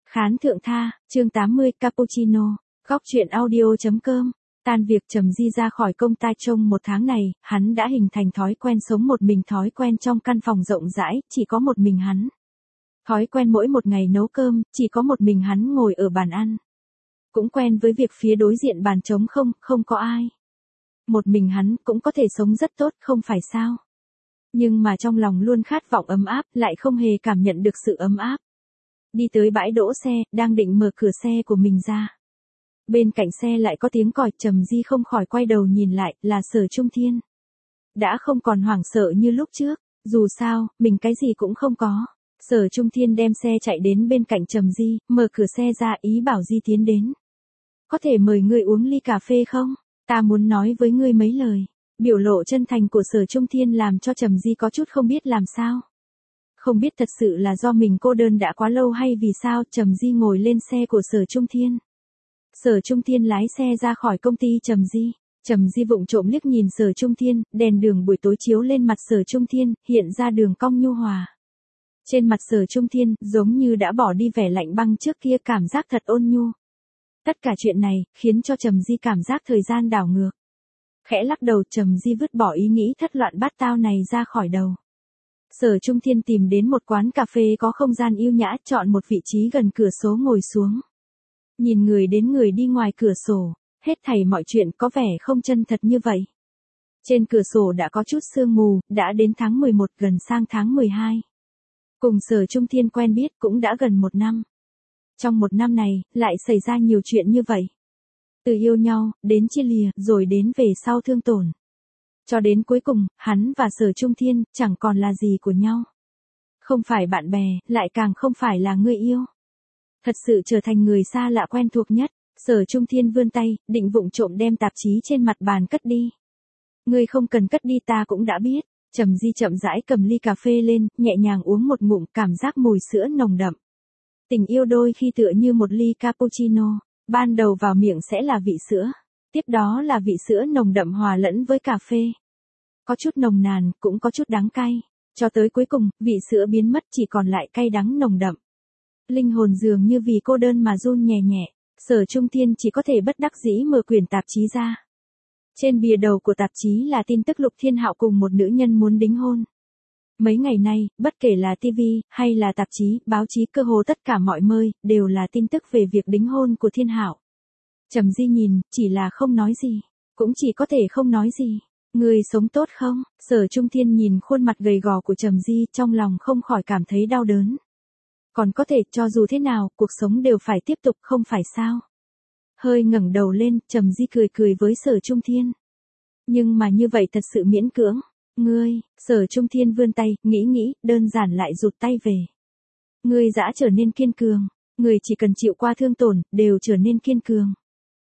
Khán thượng tha, chương 80 Cappuccino, góc truyện audio.com. Tan việc Trầm Di ra khỏi công ty trong một tháng này, hắn đã hình thành thói quen sống một mình, thói quen trong căn phòng rộng rãi, chỉ có một mình hắn. Thói quen mỗi một ngày nấu cơm, chỉ có một mình hắn ngồi ở bàn ăn. Cũng quen với việc phía đối diện bàn trống không, không có ai. Một mình hắn cũng có thể sống rất tốt, không phải sao? Nhưng mà trong lòng luôn khát vọng ấm áp, lại không hề cảm nhận được sự ấm áp. Đi tới bãi đỗ xe, đang định mở cửa xe của mình ra. Bên cạnh xe lại có tiếng còi, Trầm Di không khỏi quay đầu nhìn lại, là Sở Trung Thiên. Đã không còn hoảng sợ như lúc trước, dù sao, mình cái gì cũng không có. Sở Trung Thiên đem xe chạy đến bên cạnh Trầm Di, mở cửa xe ra, ý bảo Di tiến đến. Có thể mời ngươi uống ly cà phê không? Ta muốn nói với ngươi mấy lời. Biểu lộ chân thành của Sở Trung Thiên làm cho Trầm Di có chút không biết làm sao. Không biết thật sự là do mình cô đơn đã quá lâu hay vì sao. Trầm Di ngồi lên xe của Sở Trung Thiên. Sở Trung Thiên lái xe ra khỏi công ty Trầm Di. Trầm Di vụng trộm liếc nhìn Sở Trung Thiên, đèn đường buổi tối chiếu lên mặt Sở Trung Thiên, hiện ra đường cong nhu hòa. Trên mặt Sở Trung Thiên, giống như đã bỏ đi vẻ lạnh băng trước kia, cảm giác thật ôn nhu. Tất cả chuyện này, khiến cho Trầm Di cảm giác thời gian đảo ngược. Khẽ lắc đầu, Trầm Di vứt bỏ ý nghĩ thất loạn bát tao này ra khỏi đầu. Sở Trung Thiên tìm đến một quán cà phê có không gian yêu nhã, chọn một vị trí gần cửa sổ ngồi xuống. Nhìn người đến người đi ngoài cửa sổ, hết thảy mọi chuyện có vẻ không chân thật như vậy. Trên cửa sổ đã có chút sương mù, đã đến tháng 11 gần sang tháng 12. Cùng Sở Trung Thiên quen biết cũng đã gần một năm. Trong một năm này, lại xảy ra nhiều chuyện như vậy. Từ yêu nhau, đến chia lìa, rồi đến về sau thương tổn. Cho đến cuối cùng, hắn và Sở Trung Thiên chẳng còn là gì của nhau. Không phải bạn bè, lại càng không phải là người yêu. Thật sự trở thành người xa lạ quen thuộc nhất. Sở Trung Thiên vươn tay, định vụng trộm đem tạp chí trên mặt bàn cất đi. Ngươi không cần cất đi, ta cũng đã biết. Trầm Di chậm rãi cầm ly cà phê lên, nhẹ nhàng uống một ngụm, cảm giác mùi sữa nồng đậm. Tình yêu đôi khi tựa như một ly cappuccino. Ban đầu vào miệng sẽ là vị sữa. Tiếp đó là vị sữa nồng đậm hòa lẫn với cà phê. Có chút nồng nàn, cũng có chút đắng cay. Cho tới cuối cùng, vị sữa biến mất, chỉ còn lại cay đắng nồng đậm. Linh hồn dường như vì cô đơn mà run nhẹ nhẹ. Sở Trung Thiên chỉ có thể bất đắc dĩ mở quyển tạp chí ra. Trên bìa đầu của tạp chí là tin tức Lục Thiên Hạo cùng một nữ nhân muốn đính hôn. Mấy ngày nay, bất kể là TV, hay là tạp chí, báo chí, cơ hồ tất cả mọi nơi, đều là tin tức về việc đính hôn của Thiên Hạo. Trầm Di nhìn, chỉ là không nói gì. Cũng chỉ có thể không nói gì. Người sống tốt không? Sở Trung Thiên nhìn khuôn mặt gầy gò của Trầm Di, trong lòng không khỏi cảm thấy đau đớn. Còn có thể, cho dù thế nào, cuộc sống đều phải tiếp tục, không phải sao? Hơi ngẩng đầu lên, Trầm Di cười cười với Sở Trung Thiên. Nhưng mà như vậy thật sự miễn cưỡng. Ngươi, Sở Trung Thiên vươn tay, nghĩ, đơn giản lại rụt tay về. Ngươi đã trở nên kiên cường. Ngươi chỉ cần chịu qua thương tổn, đều trở nên kiên cường.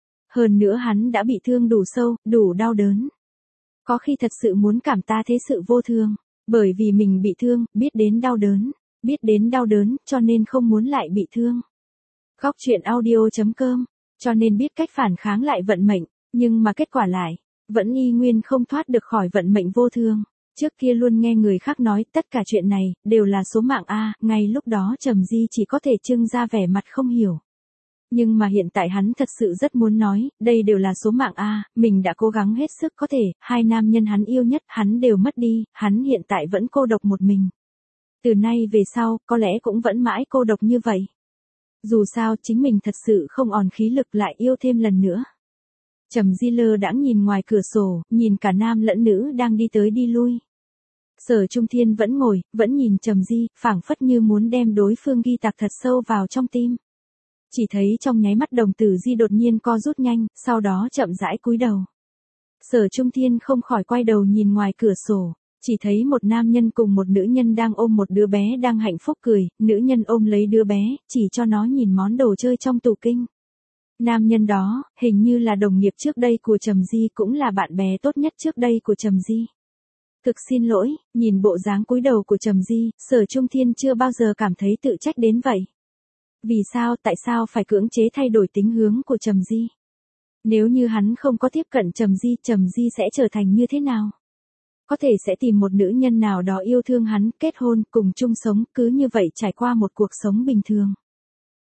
Hơn nữa hắn đã bị thương đủ sâu, đủ đau đớn. Có khi thật sự muốn cảm ta thế sự vô thường. Bởi vì mình bị thương, biết đến đau đớn. Biết đến đau đớn, cho nên không muốn lại bị thương. Góc truyện audio.com. Cho nên biết cách phản kháng lại vận mệnh. Nhưng mà kết quả lại, vẫn y nguyên không thoát được khỏi vận mệnh vô thường. Trước kia luôn nghe người khác nói tất cả chuyện này, đều là số mạng A, ngay lúc đó Trầm Di chỉ có thể trưng ra vẻ mặt không hiểu. Nhưng mà hiện tại hắn thật sự rất muốn nói, đây đều là số mạng A, mình đã cố gắng hết sức có thể, hai nam nhân hắn yêu nhất, hắn đều mất đi, hắn hiện tại vẫn cô độc một mình. Từ nay về sau, có lẽ cũng vẫn mãi cô độc như vậy. Dù sao, chính mình thật sự không còn khí lực lại yêu thêm lần nữa. Trầm Di lơ đãng nhìn ngoài cửa sổ, nhìn cả nam lẫn nữ đang đi tới đi lui. Sở Trung Thiên vẫn ngồi, vẫn nhìn Trầm Di, phảng phất như muốn đem đối phương ghi tạc thật sâu vào trong tim. Chỉ thấy trong nháy mắt đồng tử Di đột nhiên co rút nhanh, sau đó chậm rãi cúi đầu. Sở Trung Thiên không khỏi quay đầu nhìn ngoài cửa sổ, chỉ thấy một nam nhân cùng một nữ nhân đang ôm một đứa bé đang hạnh phúc cười, nữ nhân ôm lấy đứa bé, chỉ cho nó nhìn món đồ chơi trong tủ kinh. Nam nhân đó, hình như là đồng nghiệp trước đây của Trầm Di, cũng là bạn bè tốt nhất trước đây của Trầm Di. Thực xin lỗi, nhìn bộ dáng cúi đầu của Trầm Di, Sở Trung Thiên chưa bao giờ cảm thấy tự trách đến vậy. Vì sao, tại sao phải cưỡng chế thay đổi tính hướng của Trầm Di? Nếu như hắn không có tiếp cận Trầm Di sẽ trở thành như thế nào? Có thể sẽ tìm một nữ nhân nào đó yêu thương hắn, kết hôn, cùng chung sống, cứ như vậy trải qua một cuộc sống bình thường.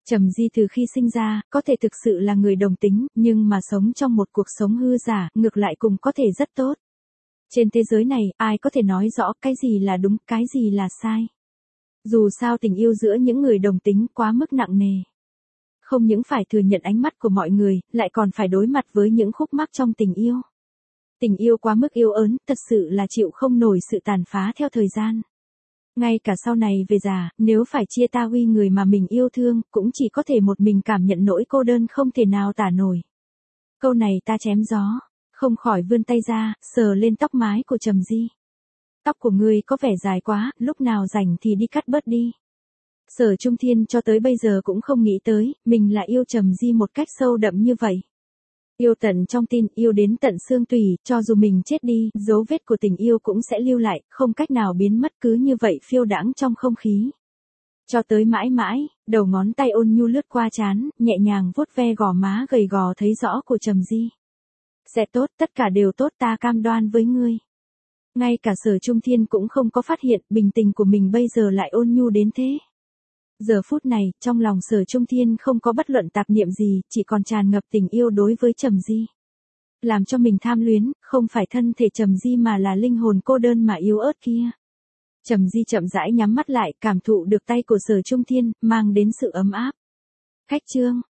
Trầm Di từ khi sinh ra, có thể thực sự là người đồng tính, nhưng mà sống trong một cuộc sống hư giả, ngược lại cũng có thể rất tốt. Trên thế giới này, ai có thể nói rõ cái gì là đúng, cái gì là sai. Dù sao tình yêu giữa những người đồng tính quá mức nặng nề. Không những phải thừa nhận ánh mắt của mọi người, lại còn phải đối mặt với những khúc mắc trong tình yêu. Tình yêu quá mức yêu ớn, thật sự là chịu không nổi sự tàn phá theo thời gian. Ngay cả sau này về già, nếu phải chia ta huy người mà mình yêu thương, cũng chỉ có thể một mình cảm nhận nỗi cô đơn không thể nào tả nổi. Câu này ta chém gió, không khỏi vươn tay ra, sờ lên tóc mái của Trầm Di. Tóc của ngươi có vẻ dài quá, lúc nào rảnh thì đi cắt bớt đi. Sở Trung Thiên cho tới bây giờ cũng không nghĩ tới, mình lại yêu Trầm Di một cách sâu đậm như vậy. Yêu tận trong tim, yêu đến tận xương tủy, cho dù mình chết đi, dấu vết của tình yêu cũng sẽ lưu lại, không cách nào biến mất, cứ như vậy phiêu đãng trong không khí. Cho tới mãi mãi, đầu ngón tay ôn nhu lướt qua trán, nhẹ nhàng vuốt ve gò má gầy gò thấy rõ của Trầm Di. Sẽ tốt, tất cả đều tốt, ta cam đoan với ngươi. Ngay cả Sở Trung Thiên cũng không có phát hiện bình tình của mình bây giờ lại ôn nhu đến thế. Giờ phút này, trong lòng Sở Trung Thiên không có bất luận tạp niệm gì, chỉ còn tràn ngập tình yêu đối với Trầm Di. Làm cho mình tham luyến, không phải thân thể Trầm Di mà là linh hồn cô đơn mà yếu ớt kia. Trầm Di chậm rãi nhắm mắt lại, cảm thụ được tay của Sở Trung Thiên, mang đến sự ấm áp. Khách chương.